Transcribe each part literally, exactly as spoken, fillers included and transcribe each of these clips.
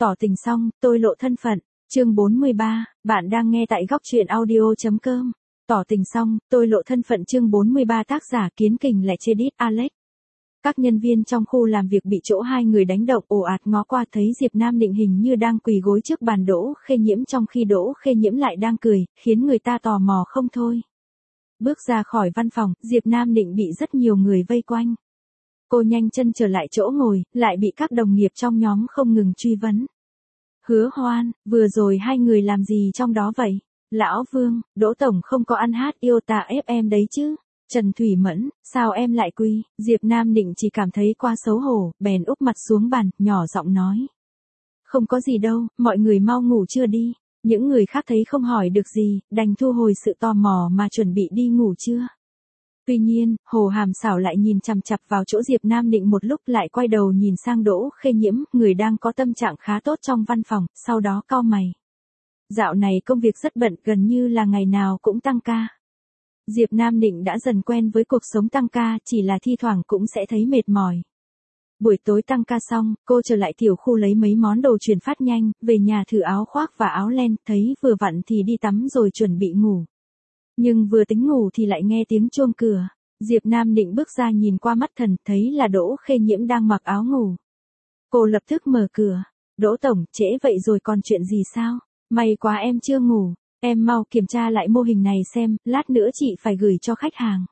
Tỏ tình xong, tôi lộ thân phận. Chương bốn mươi ba, bạn đang nghe tại góc truyện audio.com. Tỏ tình xong, tôi lộ thân phận chương bốn mươi ba tác giả Kiến Kình lại chê đít Alex. Các nhân viên trong khu làm việc bị chỗ hai người đánh động ồ ạt ngó qua thấy Diệp Nam Định hình như đang quỳ gối trước bàn Đỗ Khê Nhiễm trong khi Đỗ Khê Nhiễm lại đang cười, khiến người ta tò mò không thôi. Bước ra khỏi văn phòng, Diệp Nam Định bị rất nhiều người vây quanh. Cô nhanh chân trở lại chỗ ngồi, lại bị các đồng nghiệp trong nhóm không ngừng truy vấn. Hứa Hoan, vừa rồi hai người làm gì trong đó vậy? Lão Vương, Đỗ Tổng không có ăn hát yêu ta ép em đấy chứ? Trần Thủy Mẫn, sao em lại quy? Diệp Nam Định chỉ cảm thấy quá xấu hổ, bèn úp mặt xuống bàn, nhỏ giọng nói. Không có gì đâu, mọi người mau ngủ chưa đi. Những người khác thấy không hỏi được gì, đành thu hồi sự tò mò mà chuẩn bị đi ngủ chưa. Tuy nhiên, Hồ Hàm Sảo lại nhìn chằm chằm vào chỗ Diệp Nam Định một lúc lại quay đầu nhìn sang Đỗ Khê Nhiễm, người đang có tâm trạng khá tốt trong văn phòng, sau đó cau mày. Dạo này công việc rất bận, gần như là ngày nào cũng tăng ca. Diệp Nam Định đã dần quen với cuộc sống tăng ca, chỉ là thi thoảng cũng sẽ thấy mệt mỏi. Buổi tối tăng ca xong, cô trở lại tiểu khu lấy mấy món đồ chuyển phát nhanh, về nhà thử áo khoác và áo len, thấy vừa vặn thì đi tắm rồi chuẩn bị ngủ. Nhưng vừa tính ngủ thì lại nghe tiếng chuông cửa. Diệp Nam Định bước ra nhìn qua mắt thần, thấy là Đỗ Khê Nhiễm đang mặc áo ngủ. Cô lập tức mở cửa. Đỗ Tổng, trễ vậy rồi còn chuyện gì sao? May quá em chưa ngủ. Em mau kiểm tra lại mô hình này xem, lát nữa chị phải gửi cho khách hàng.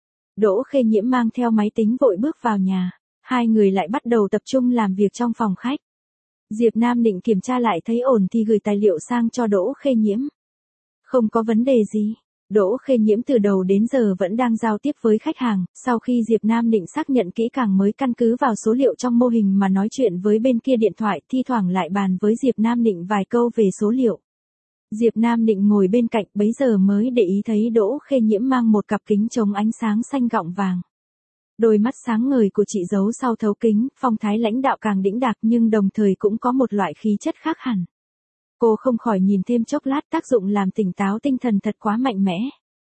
Đỗ Khê Nhiễm mang theo máy tính vội bước vào nhà. Hai người lại bắt đầu tập trung làm việc trong phòng khách. Diệp Nam Định kiểm tra lại thấy ổn thì gửi tài liệu sang cho Đỗ Khê Nhiễm. Không có vấn đề gì. Đỗ Khê Nhiễm từ đầu đến giờ vẫn đang giao tiếp với khách hàng, sau khi Diệp Nam Định xác nhận kỹ càng mới căn cứ vào số liệu trong mô hình mà nói chuyện với bên kia điện thoại, thi thoảng lại bàn với Diệp Nam Định vài câu về số liệu. Diệp Nam Định ngồi bên cạnh bấy giờ mới để ý thấy Đỗ Khê Nhiễm mang một cặp kính chống ánh sáng xanh gọng vàng. Đôi mắt sáng ngời của chị giấu sau thấu kính, phong thái lãnh đạo càng đĩnh đạc nhưng đồng thời cũng có một loại khí chất khác hẳn. Cô không khỏi nhìn thêm chốc lát, tác dụng làm tỉnh táo tinh thần thật quá mạnh mẽ.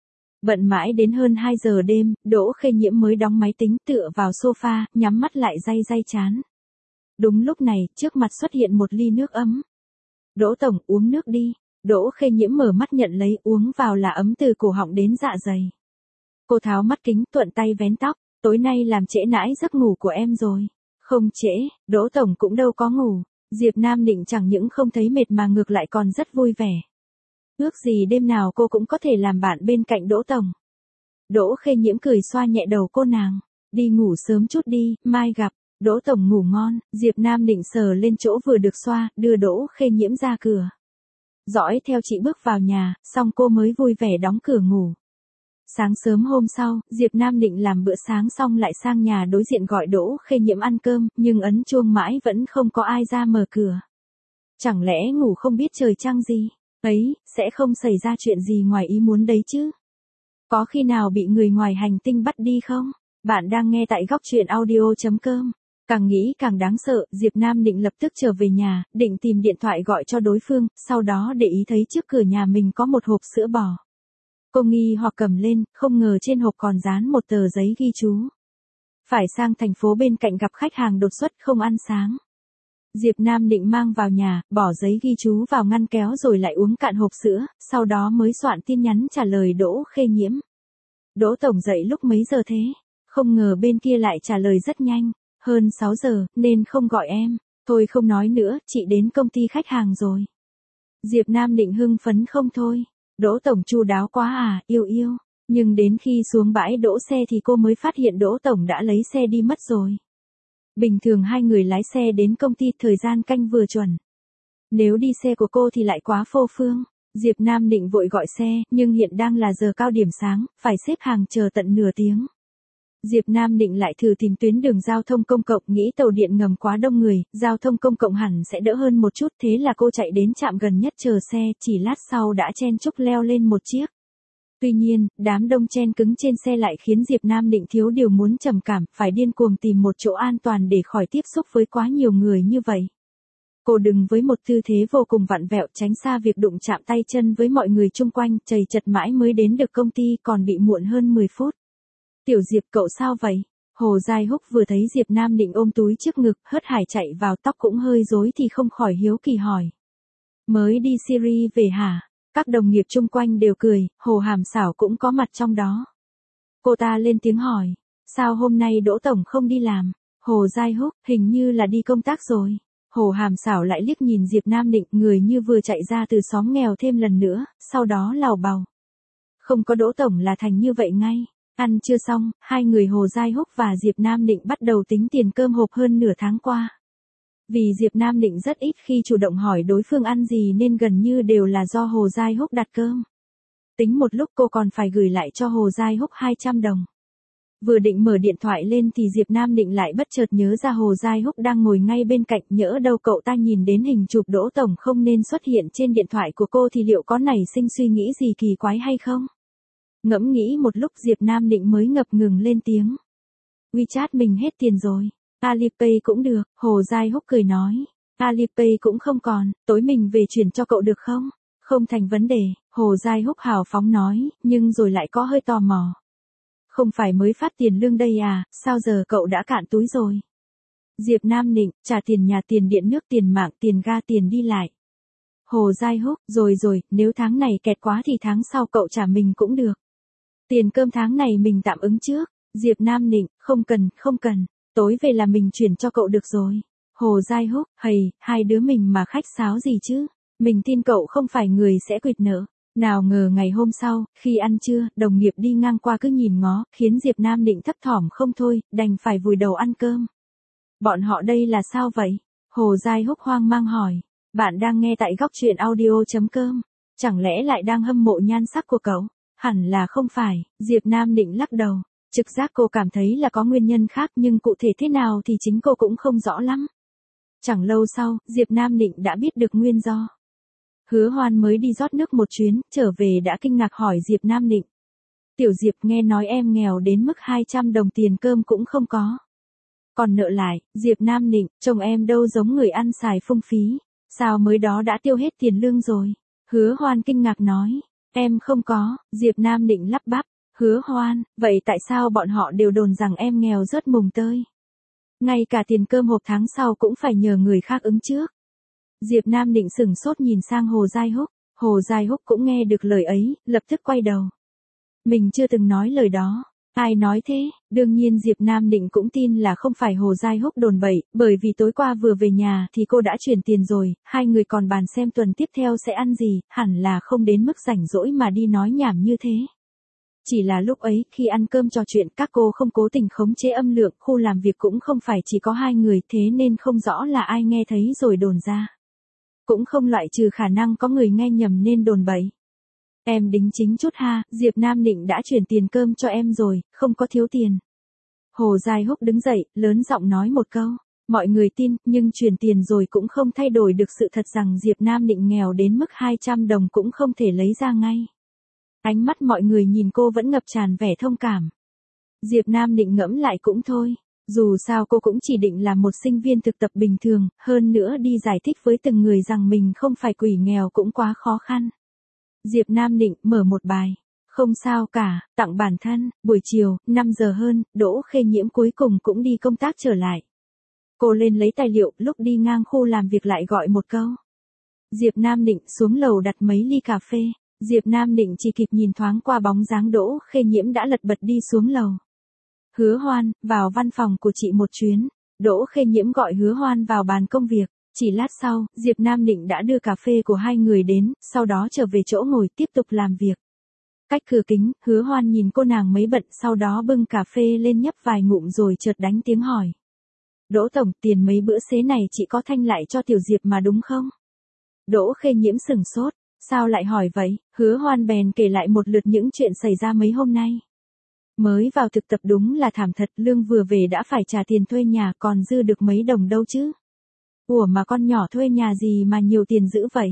Bận mãi đến hơn hai giờ đêm, Đỗ Khê Nhiễm mới đóng máy tính tựa vào sofa, nhắm mắt lại day day chán. Đúng lúc này, trước mặt xuất hiện một ly nước ấm. Đỗ Tổng, uống nước đi. Đỗ Khê Nhiễm mở mắt nhận lấy, uống vào là ấm từ cổ họng đến dạ dày. Cô tháo mắt kính, thuận tay vén tóc. Tối nay làm trễ nãi giấc ngủ của em rồi. Không trễ, Đỗ Tổng cũng đâu có ngủ. Diệp Nam Định chẳng những không thấy mệt mà ngược lại còn rất vui vẻ. Ước gì đêm nào cô cũng có thể làm bạn bên cạnh Đỗ Tổng. Đỗ Khê Nhiễm cười xoa nhẹ đầu cô nàng. Đi ngủ sớm chút đi, mai gặp. Đỗ Tổng ngủ ngon. Diệp Nam Định sờ lên chỗ vừa được xoa, đưa Đỗ Khê Nhiễm ra cửa. Dõi theo chị bước vào nhà, xong cô mới vui vẻ đóng cửa ngủ. Sáng sớm hôm sau, Diệp Nam Định làm bữa sáng xong lại sang nhà đối diện gọi Đỗ Khê Nhiễm ăn cơm, nhưng ấn chuông mãi vẫn không có ai ra mở cửa. Chẳng lẽ ngủ không biết trời trăng gì? Ấy, sẽ không xảy ra chuyện gì ngoài ý muốn đấy chứ? Có khi nào bị người ngoài hành tinh bắt đi không? Bạn đang nghe tại góc truyện audio.com. Càng nghĩ càng đáng sợ, Diệp Nam Định lập tức trở về nhà, định tìm điện thoại gọi cho đối phương, sau đó để ý thấy trước cửa nhà mình có một hộp sữa bò. Cô nghi hoặc cầm lên, không ngờ trên hộp còn dán một tờ giấy ghi chú. Phải sang thành phố bên cạnh gặp khách hàng đột xuất không ăn sáng. Diệp Nam Định mang vào nhà, bỏ giấy ghi chú vào ngăn kéo rồi lại uống cạn hộp sữa, sau đó mới soạn tin nhắn trả lời Đỗ Khê Nhiễm. Đỗ Tổng dậy lúc mấy giờ thế? Không ngờ bên kia lại trả lời rất nhanh, hơn sáu giờ, nên không gọi em. Thôi không nói nữa, chị đến công ty khách hàng rồi. Diệp Nam Định hưng phấn không thôi. Đỗ Tổng chu đáo quá à, yêu yêu. Nhưng đến khi xuống bãi đỗ xe thì cô mới phát hiện Đỗ Tổng đã lấy xe đi mất rồi. Bình thường hai người lái xe đến công ty thời gian canh vừa chuẩn. Nếu đi xe của cô thì lại quá phô phương. Diệp Nam Định vội gọi xe, nhưng hiện đang là giờ cao điểm sáng, phải xếp hàng chờ tận nửa tiếng. Diệp Nam Định lại thử tìm tuyến đường giao thông công cộng, nghĩ tàu điện ngầm quá đông người, giao thông công cộng hẳn sẽ đỡ hơn một chút, thế là cô chạy đến trạm gần nhất chờ xe, chỉ lát sau đã chen chúc leo lên một chiếc. Tuy nhiên, đám đông chen cứng trên xe lại khiến Diệp Nam Định thiếu điều muốn trầm cảm, phải điên cuồng tìm một chỗ an toàn để khỏi tiếp xúc với quá nhiều người như vậy. Cô đứng với một tư thế vô cùng vặn vẹo, tránh xa việc đụng chạm tay chân với mọi người chung quanh, chầy chật mãi mới đến được công ty, còn bị muộn hơn mười phút. Tiểu Diệp, cậu sao vậy? Hồ Giai Húc vừa thấy Diệp Nam Định ôm túi trước ngực, hớt hải chạy vào, tóc cũng hơi rối thì không khỏi hiếu kỳ hỏi. Mới đi Syria về hả? Các đồng nghiệp chung quanh đều cười, Hồ Hàm Sảo cũng có mặt trong đó. Cô ta lên tiếng hỏi, sao hôm nay Đỗ Tổng không đi làm? Hồ Giai Húc, hình như là đi công tác rồi. Hồ Hàm Sảo lại liếc nhìn Diệp Nam Định, người như vừa chạy ra từ xóm nghèo thêm lần nữa, sau đó lào bào. Không có Đỗ Tổng là thành như vậy ngay. Ăn chưa xong, hai người Hồ Giai Húc và Diệp Nam Định bắt đầu tính tiền cơm hộp hơn nửa tháng qua. Vì Diệp Nam Định rất ít khi chủ động hỏi đối phương ăn gì nên gần như đều là do Hồ Giai Húc đặt cơm. Tính một lúc cô còn phải gửi lại cho Hồ Giai Húc hai trăm đồng. Vừa định mở điện thoại lên thì Diệp Nam Định lại bất chợt nhớ ra Hồ Giai Húc đang ngồi ngay bên cạnh, nhỡ đâu cậu ta nhìn đến hình chụp Đỗ Tổng không nên xuất hiện trên điện thoại của cô thì liệu có nảy sinh suy nghĩ gì kỳ quái hay không? Ngẫm nghĩ một lúc Diệp Nam Định mới ngập ngừng lên tiếng. WeChat mình hết tiền rồi. Alipay cũng được, Hồ Giai Húc cười nói. Alipay cũng không còn, tối mình về chuyển cho cậu được không? Không thành vấn đề, Hồ Giai Húc hào phóng nói, nhưng rồi lại có hơi tò mò. Không phải mới phát tiền lương đây à, sao giờ cậu đã cạn túi rồi? Diệp Nam Định, trả tiền nhà, tiền điện nước, tiền mạng, tiền ga, tiền đi lại. Hồ Giai Húc, rồi rồi, nếu tháng này kẹt quá thì tháng sau cậu trả mình cũng được. Tiền cơm tháng này mình tạm ứng trước. Diệp Nam Định, không cần, không cần, tối về là mình chuyển cho cậu được rồi. Hồ Giai Húc, hầy, hai đứa mình mà khách sáo gì chứ? Mình tin cậu không phải người sẽ quỵt nợ. Nào ngờ ngày hôm sau, khi ăn trưa, đồng nghiệp đi ngang qua cứ nhìn ngó, khiến Diệp Nam Định thấp thỏm không thôi, đành phải vùi đầu ăn cơm. Bọn họ đây là sao vậy? Hồ Giai Húc hoang mang hỏi. Bạn đang nghe tại góc truyện audio chấm com. Chẳng lẽ lại đang hâm mộ nhan sắc của cậu? Hẳn là không phải, Diệp Nam Định lắc đầu. Trực giác cô cảm thấy là có nguyên nhân khác nhưng cụ thể thế nào thì chính cô cũng không rõ lắm. Chẳng lâu sau, Diệp Nam Định đã biết được nguyên do. Hứa Hoan mới đi rót nước một chuyến, trở về đã kinh ngạc hỏi Diệp Nam Định. Tiểu Diệp, nghe nói em nghèo đến mức hai trăm đồng tiền cơm cũng không có. Còn nợ lại, Diệp Nam Định, chồng em đâu giống người ăn xài phung phí, sao mới đó đã tiêu hết tiền lương rồi? Hứa Hoan kinh ngạc nói, em không có, Diệp Nam Định lắp bắp. Hứa Hoan, vậy tại sao bọn họ đều đồn rằng em nghèo rớt mùng tơi? Ngay cả tiền cơm hộp tháng sau cũng phải nhờ người khác ứng trước. Diệp Nam Định sửng sốt nhìn sang Hồ Giai Húc. Hồ Giai Húc cũng nghe được lời ấy, lập tức quay đầu. Mình chưa từng nói lời đó. Ai nói thế? Đương nhiên Diệp Nam Định cũng tin là không phải Hồ Giai Húc đồn bậy, bởi vì tối qua vừa về nhà thì cô đã chuyển tiền rồi, hai người còn bàn xem tuần tiếp theo sẽ ăn gì, hẳn là không đến mức rảnh rỗi mà đi nói nhảm như thế. Chỉ là lúc ấy, khi ăn cơm trò chuyện các cô không cố tình khống chế âm lượng, khu làm việc cũng không phải chỉ có hai người, thế nên không rõ là ai nghe thấy rồi đồn ra. Cũng không loại trừ khả năng có người nghe nhầm nên đồn bậy. Em đính chính chút ha, Diệp Nam Định đã chuyển tiền cơm cho em rồi, không có thiếu tiền. Hồ Giai Húc đứng dậy, lớn giọng nói một câu. Mọi người tin, nhưng chuyển tiền rồi cũng không thay đổi được sự thật rằng Diệp Nam Định nghèo đến mức hai trăm đồng cũng không thể lấy ra ngay. Ánh mắt mọi người nhìn cô vẫn ngập tràn vẻ thông cảm. Diệp Nam Định ngẫm lại cũng thôi. Dù sao cô cũng chỉ định là một sinh viên thực tập bình thường, hơn nữa đi giải thích với từng người rằng mình không phải quỷ nghèo cũng quá khó khăn. Diệp Nam Định mở một bài. Không sao cả, tặng bản thân, buổi chiều, năm giờ hơn, Đỗ Khê Nhiễm cuối cùng cũng đi công tác trở lại. Cô lên lấy tài liệu, lúc đi ngang khu làm việc lại gọi một câu. Diệp Nam Định xuống lầu đặt mấy ly cà phê. Diệp Nam Định chỉ kịp nhìn thoáng qua bóng dáng Đỗ Khê Nhiễm đã lật bật đi xuống lầu. Hứa Hoan, vào văn phòng của chị một chuyến. Đỗ Khê Nhiễm gọi Hứa Hoan vào bàn công việc. Chỉ lát sau, Diệp Nam Định đã đưa cà phê của hai người đến, sau đó trở về chỗ ngồi tiếp tục làm việc. Cách cửa kính, Hứa Hoan nhìn cô nàng mấy bận, sau đó bưng cà phê lên nhấp vài ngụm rồi chợt đánh tiếng hỏi. Đỗ Tổng, tiền mấy bữa xế này chị có thanh lại cho Tiểu Diệp mà đúng không? Đỗ Khê Nhiễm sửng sốt. Sao lại hỏi vậy? Hứa Hoan bèn kể lại một lượt những chuyện xảy ra mấy hôm nay. Mới vào thực tập đúng là thảm thật, lương vừa về đã phải trả tiền thuê nhà, còn dư được mấy đồng đâu chứ. Ủa mà con nhỏ thuê nhà gì mà nhiều tiền dữ vậy?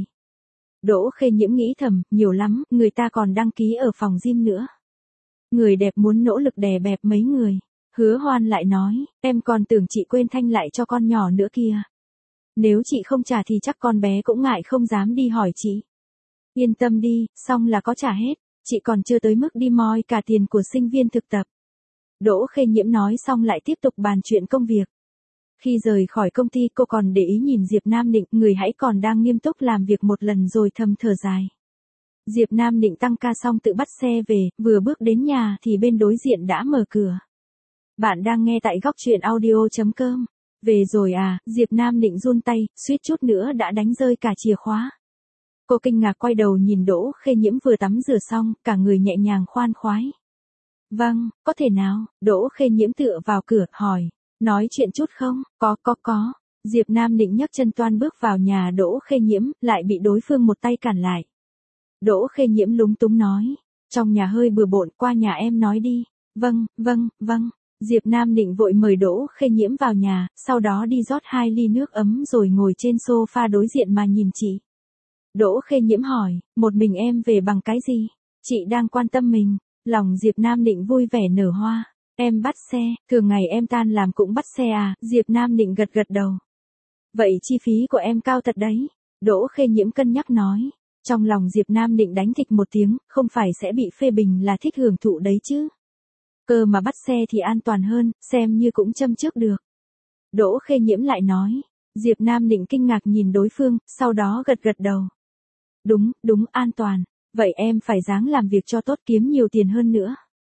Đỗ Khê Nhiễm nghĩ thầm, nhiều lắm, người ta còn đăng ký ở phòng gym nữa. Người đẹp muốn nỗ lực đè bẹp mấy người. Hứa Hoan lại nói, em còn tưởng chị quên thanh lại cho con nhỏ nữa kìa. Nếu chị không trả thì chắc con bé cũng ngại không dám đi hỏi chị. Yên tâm đi, xong là có trả hết, chị còn chưa tới mức đi moi cả tiền của sinh viên thực tập. Đỗ Khê Nhiễm nói xong lại tiếp tục bàn chuyện công việc. Khi rời khỏi công ty cô còn để ý nhìn Diệp Nam Định, người hãy còn đang nghiêm túc làm việc một lần rồi thầm thở dài. Diệp Nam Định tăng ca xong tự bắt xe về, vừa bước đến nhà thì bên đối diện đã mở cửa. Bạn đang nghe tại góc truyện audio chấm com. Về rồi à, Diệp Nam Định run tay, suýt chút nữa đã đánh rơi cả chìa khóa. Cô kinh ngạc quay đầu nhìn Đỗ Khê Nhiễm vừa tắm rửa xong, cả người nhẹ nhàng khoan khoái. Vâng, có thể nào, Đỗ Khê Nhiễm tựa vào cửa, hỏi. Nói chuyện chút không? Có có có. Diệp Nam Định nhấc chân toan bước vào nhà Đỗ Khê Nhiễm, lại bị đối phương một tay cản lại. Đỗ Khê Nhiễm lúng túng nói. Trong nhà hơi bừa bộn, qua nhà em nói đi. Vâng, vâng, vâng. Diệp Nam Định vội mời Đỗ Khê Nhiễm vào nhà, sau đó đi rót hai ly nước ấm rồi ngồi trên sofa đối diện mà nhìn chị. Đỗ Khê Nhiễm hỏi, một mình em về bằng cái gì? Chị đang quan tâm mình. Lòng Diệp Nam Định vui vẻ nở hoa. Em bắt xe, thường ngày em tan làm cũng bắt xe à? Diệp Nam Định gật gật đầu. Vậy chi phí của em cao thật đấy. Đỗ Khê Nhiễm cân nhắc nói. Trong lòng Diệp Nam Định đánh thịch một tiếng, không phải sẽ bị phê bình là thích hưởng thụ đấy chứ. Cơ mà bắt xe thì an toàn hơn, xem như cũng châm trước được. Đỗ Khê Nhiễm lại nói. Diệp Nam Định kinh ngạc nhìn đối phương, sau đó gật gật đầu. Đúng, đúng, an toàn. Vậy em phải ráng làm việc cho tốt, kiếm nhiều tiền hơn nữa.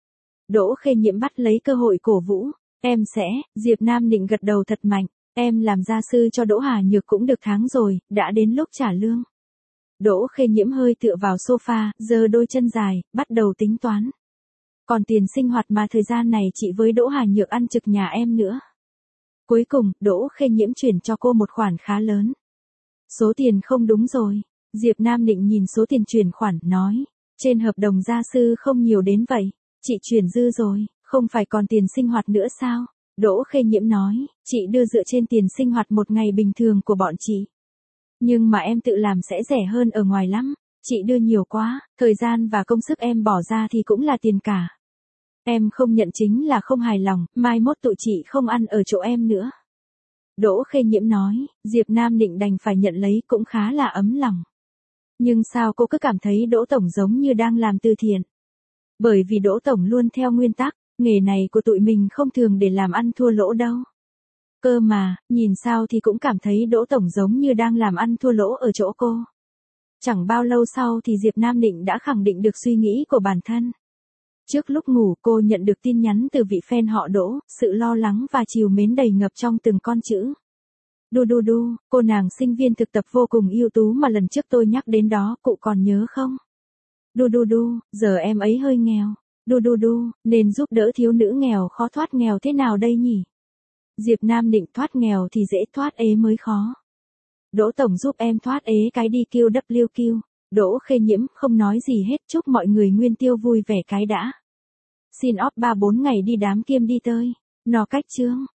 Đỗ Khê Nhiễm bắt lấy cơ hội cổ vũ. Em sẽ, Diệp Nam Định gật đầu thật mạnh. Em làm gia sư cho Đỗ Hà Nhược cũng được tháng rồi, đã đến lúc trả lương. Đỗ Khê Nhiễm hơi tựa vào sofa, giơ đôi chân dài, bắt đầu tính toán. Còn tiền sinh hoạt mà thời gian này chị với Đỗ Hà Nhược ăn trực nhà em nữa. Cuối cùng, Đỗ Khê Nhiễm chuyển cho cô một khoản khá lớn. Số tiền không đúng rồi. Diệp Nam Định nhìn số tiền chuyển khoản, nói. Trên hợp đồng gia sư không nhiều đến vậy. Chị chuyển dư rồi, không phải còn tiền sinh hoạt nữa sao? Đỗ Khê Nhiễm nói, chị đưa dựa trên tiền sinh hoạt một ngày bình thường của bọn chị. Nhưng mà em tự làm sẽ rẻ hơn ở ngoài lắm. Chị đưa nhiều quá, thời gian và công sức em bỏ ra thì cũng là tiền cả. Em không nhận chính là không hài lòng, mai mốt tụi chị không ăn ở chỗ em nữa. Đỗ Khê Nhiễm nói, Diệp Nam Định đành phải nhận lấy, cũng khá là ấm lòng. Nhưng sao cô cứ cảm thấy Đỗ Tổng giống như đang làm từ thiện? Bởi vì Đỗ Tổng luôn theo nguyên tắc, nghề này của tụi mình không thường để làm ăn thua lỗ đâu. Cơ mà, nhìn sao thì cũng cảm thấy Đỗ Tổng giống như đang làm ăn thua lỗ ở chỗ cô. Chẳng bao lâu sau thì Diệp Nam Định đã khẳng định được suy nghĩ của bản thân. Trước lúc ngủ cô nhận được tin nhắn từ vị fan họ Đỗ, sự lo lắng và trìu mến đầy ngập trong từng con chữ. Đu đu đu, cô nàng sinh viên thực tập vô cùng ưu tú mà lần trước tôi nhắc đến đó, cụ còn nhớ không? Đu đu đu, giờ em ấy hơi nghèo. Đu đu đu, nên giúp đỡ thiếu nữ nghèo khó thoát nghèo thế nào đây nhỉ? Diệp Nam Định thoát nghèo thì dễ, thoát ế mới khó. Đỗ Tổng giúp em thoát ế cái đi Q W Q. Đỗ Khê Nhiễm không nói gì hết, chúc mọi người nguyên tiêu vui vẻ cái đã. Xin off ba bốn ngày đi đám kiêm đi tơi. No cách chương.